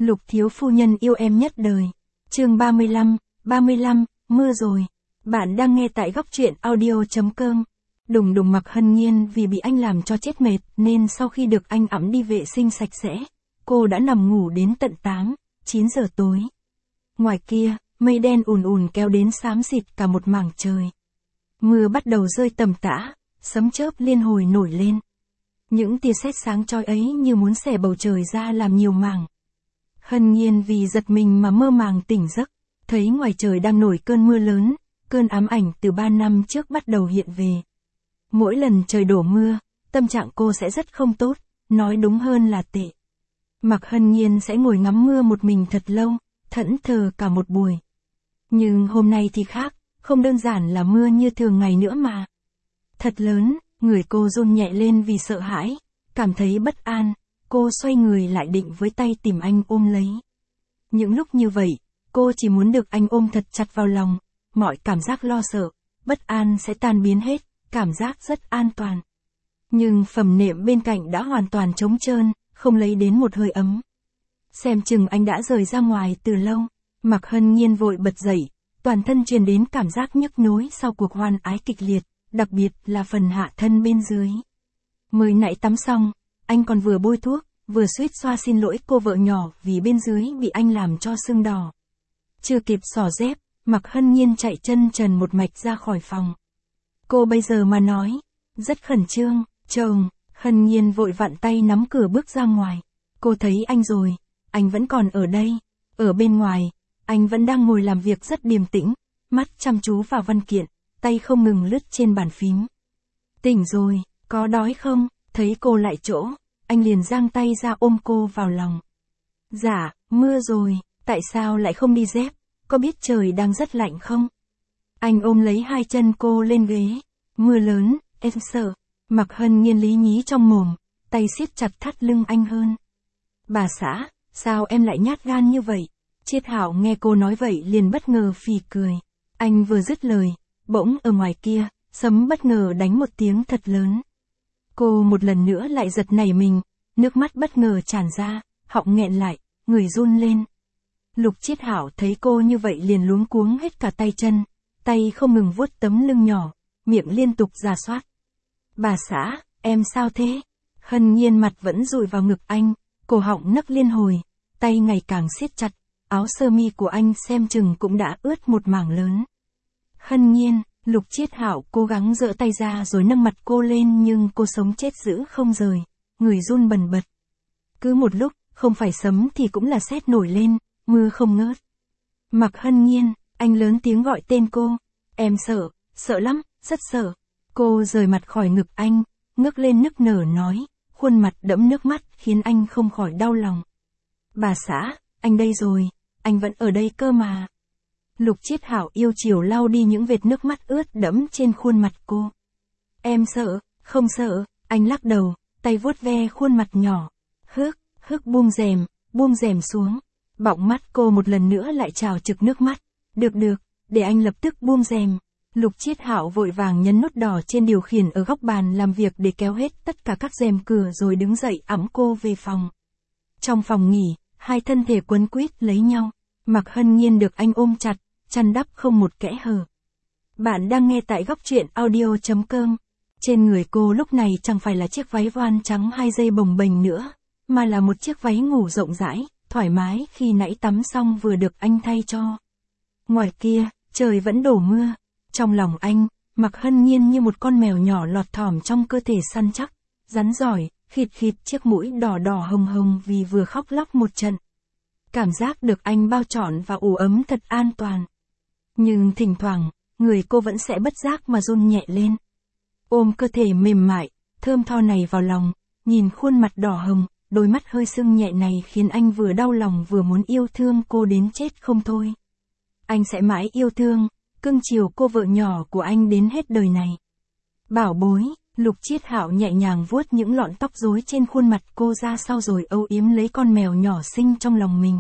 Lục thiếu phu nhân yêu em nhất đời. Chương 35, mưa rồi. Bạn đang nghe tại góc truyện audio.com. Đùng đùng Mặc Hân Nhiên vì bị anh làm cho chết mệt nên sau khi được anh ẵm đi vệ sinh sạch sẽ, cô đã nằm ngủ đến tận 9 giờ tối. Ngoài kia, mây đen ùn ùn kéo đến xám xịt cả một mảng trời. Mưa bắt đầu rơi tầm tã, sấm chớp liên hồi nổi lên. Những tia sét sáng chói ấy như muốn xẻ bầu trời ra làm nhiều mảng. Hân Nhiên vì giật mình mà mơ màng tỉnh giấc, thấy ngoài trời đang nổi cơn mưa lớn, cơn ám ảnh từ 3 năm trước bắt đầu hiện về. Mỗi lần trời đổ mưa, tâm trạng cô sẽ rất không tốt, nói đúng hơn là tệ. Mặc Hân Nhiên sẽ ngồi ngắm mưa một mình thật lâu, thẫn thờ cả một buổi. Nhưng hôm nay thì khác, không đơn giản là mưa như thường ngày nữa mà. Thật lớn, người cô run nhẹ lên vì sợ hãi, cảm thấy bất an, cô xoay người lại định với tay tìm anh ôm lấy. Những lúc như vậy, cô chỉ muốn được anh ôm thật chặt vào lòng, mọi cảm giác lo sợ, bất an sẽ tan biến hết, cảm giác rất an toàn. Nhưng phẩm nệm bên cạnh đã hoàn toàn trống trơn, không lấy đến một hơi ấm. Xem chừng anh đã rời ra ngoài từ lâu. Mặc Hân Nhiên vội bật dậy, toàn thân truyền đến cảm giác nhức nhối sau cuộc hoan ái kịch liệt, đặc biệt là phần hạ thân bên dưới. Mới nãy tắm xong, anh còn vừa bôi thuốc, vừa suýt xoa xin lỗi cô vợ nhỏ vì bên dưới bị anh làm cho sưng đỏ. Chưa kịp xỏ dép, Mặc Hân Nhiên chạy chân trần một mạch ra khỏi phòng. Cô bây giờ mà nói, rất khẩn trương, chồng. Hân Nhiên vội vặn tay nắm cửa bước ra ngoài. Cô thấy anh rồi, anh vẫn còn ở đây. Ở bên ngoài, anh vẫn đang ngồi làm việc rất điềm tĩnh, mắt chăm chú vào văn kiện, tay không ngừng lướt trên bàn phím. Tỉnh rồi, có đói không? Thấy cô lại chỗ, anh liền giang tay ra ôm cô vào lòng. Dạ, mưa rồi, tại sao lại không đi dép? Có biết trời đang rất lạnh không? Anh ôm lấy hai chân cô lên ghế. Mưa lớn, em sợ. Mặc Hân Nhiên lý nhí trong mồm, tay siết chặt thắt lưng anh hơn. Bà xã, sao em lại nhát gan như vậy? Triết Hảo nghe cô nói vậy liền bất ngờ phì cười. Anh vừa dứt lời, bỗng ở ngoài kia, sấm bất ngờ đánh một tiếng thật lớn. Cô một lần nữa lại giật nảy mình, nước mắt bất ngờ tràn ra, họng nghẹn lại, người run lên. Lục Triết Hảo thấy cô như vậy liền luống cuống hết cả tay chân, tay không ngừng vuốt tấm lưng nhỏ, miệng liên tục rà soát. Bà xã, em sao thế? Hân Nhiên mặt vẫn dụi vào ngực anh, cổ họng nấc liên hồi, tay ngày càng siết chặt, áo sơ mi của anh xem chừng cũng đã ướt một mảng lớn. Hân Nhiên, Lục Triết Hảo cố gắng giở tay ra rồi nâng mặt cô lên nhưng cô sống chết giữ không rời, người run bần bật. Cứ một lúc, không phải sấm thì cũng là sét nổi lên, mưa không ngớt. Mặc Hân Nhiên, anh lớn tiếng gọi tên cô. Em sợ, sợ lắm, rất sợ. Cô rời mặt khỏi ngực anh, ngước lên nức nở nói, khuôn mặt đẫm nước mắt khiến anh không khỏi đau lòng. Bà xã, anh đây rồi, anh vẫn ở đây cơ mà. Lục Triết Hảo yêu chiều lau đi những vệt nước mắt ướt đẫm trên khuôn mặt cô. Em sợ, không sợ, anh lắc đầu, tay vuốt ve khuôn mặt nhỏ. Hức buông rèm xuống. Bọng mắt cô một lần nữa lại trào trực nước mắt. Được, để anh lập tức buông rèm. Lục Triết Hảo vội vàng nhấn nút đỏ trên điều khiển ở góc bàn làm việc để kéo hết tất cả các rèm cửa rồi đứng dậy ẵm cô về phòng. Trong phòng nghỉ, hai thân thể quấn quýt lấy nhau. Mặc Hân Nhiên được anh ôm chặt, chăn đắp không một kẽ hở. Bạn đang nghe tại góc truyện audio.com. Trên người cô lúc này chẳng phải là chiếc váy voan trắng 2 dây bồng bềnh nữa, mà là một chiếc váy ngủ rộng rãi, thoải mái khi nãy tắm xong vừa được anh thay cho. Ngoài kia, trời vẫn đổ mưa. Trong lòng anh, Mặc Hân Nhiên như một con mèo nhỏ lọt thỏm trong cơ thể săn chắc, rắn giỏi, khịt chiếc mũi đỏ hồng hồng vì vừa khóc lóc một trận. Cảm giác được anh bao trọn và ủ ấm thật an toàn. Nhưng thỉnh thoảng, người cô vẫn sẽ bất giác mà run nhẹ lên. Ôm cơ thể mềm mại, thơm tho này vào lòng, nhìn khuôn mặt đỏ hồng, đôi mắt hơi sưng nhẹ này khiến anh vừa đau lòng vừa muốn yêu thương cô đến chết không thôi. Anh sẽ mãi yêu thương, cưng chiều cô vợ nhỏ của anh đến hết đời này. Bảo bối, Lục Triết Hảo nhẹ nhàng vuốt những lọn tóc rối trên khuôn mặt cô ra sau rồi âu yếm lấy con mèo nhỏ xinh trong lòng mình.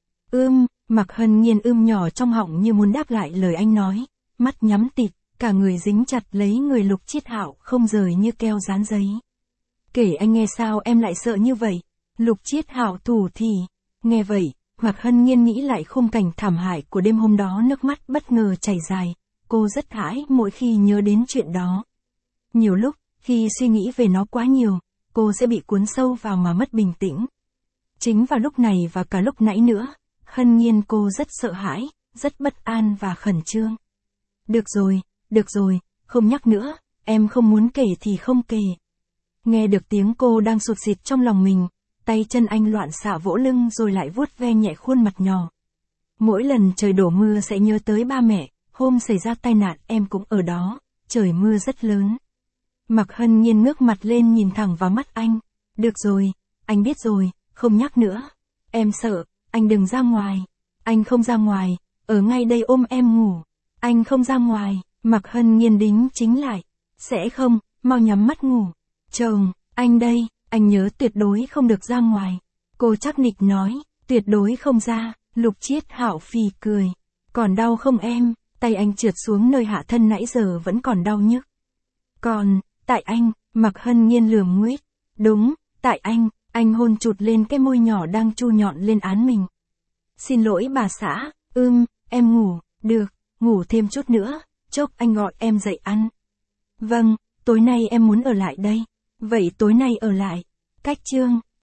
Mặc Hân Nhiên nhỏ trong họng như muốn đáp lại lời anh nói, mắt nhắm tịt, cả người dính chặt lấy người Lục Triết Hảo không rời như keo dán giấy. Kể anh nghe sao em lại sợ như vậy? Lục Triết Hảo thủ thỉ, Nghe vậy, Mạc Hân Nhiên nghĩ lại khung cảnh thảm hại của đêm hôm đó, nước mắt bất ngờ chảy dài. Cô rất hãi mỗi khi nhớ đến chuyện đó. Nhiều lúc, khi suy nghĩ về nó quá nhiều, cô sẽ bị cuốn sâu vào mà mất bình tĩnh. Chính vào lúc này và cả lúc nãy nữa, Hân Nhiên cô rất sợ hãi, rất bất an và khẩn trương. Được rồi, không nhắc nữa, em không muốn kể thì không kể. Nghe được tiếng cô đang sụt sịt trong lòng mình, tay chân anh loạn xạ vỗ lưng rồi lại vuốt ve nhẹ khuôn mặt nhỏ. Mỗi lần trời đổ mưa sẽ nhớ tới ba mẹ, hôm xảy ra tai nạn em cũng ở đó, trời mưa rất lớn. Mạc Hân Nhiên ngước mặt lên nhìn thẳng vào mắt anh. Được rồi, anh biết rồi, không nhắc nữa. Em sợ, anh đừng ra ngoài. Anh không ra ngoài, ở ngay đây ôm em ngủ. Anh không ra ngoài, Mạc Hân Nhiên đính chính lại. Sẽ không, mau nhắm mắt ngủ. Chồng, anh đây, anh nhớ tuyệt đối không được ra ngoài. Cô chắc nịch nói, tuyệt đối không ra. Lục Chiết Hạo phì cười. Còn đau không em? Tay anh trượt xuống nơi hạ thân nãy giờ vẫn còn đau nhức. Còn, tại anh, Mạc Hân Nhiên lườm nguyết. Đúng, tại anh hôn chụt lên cái môi nhỏ đang chu nhọn lên án mình. Xin lỗi bà xã, em ngủ, được, ngủ thêm chút nữa, chốc anh gọi em dậy ăn. Vâng, tối nay em muốn ở lại đây. Vậy tối nay ở lại. Cách chương.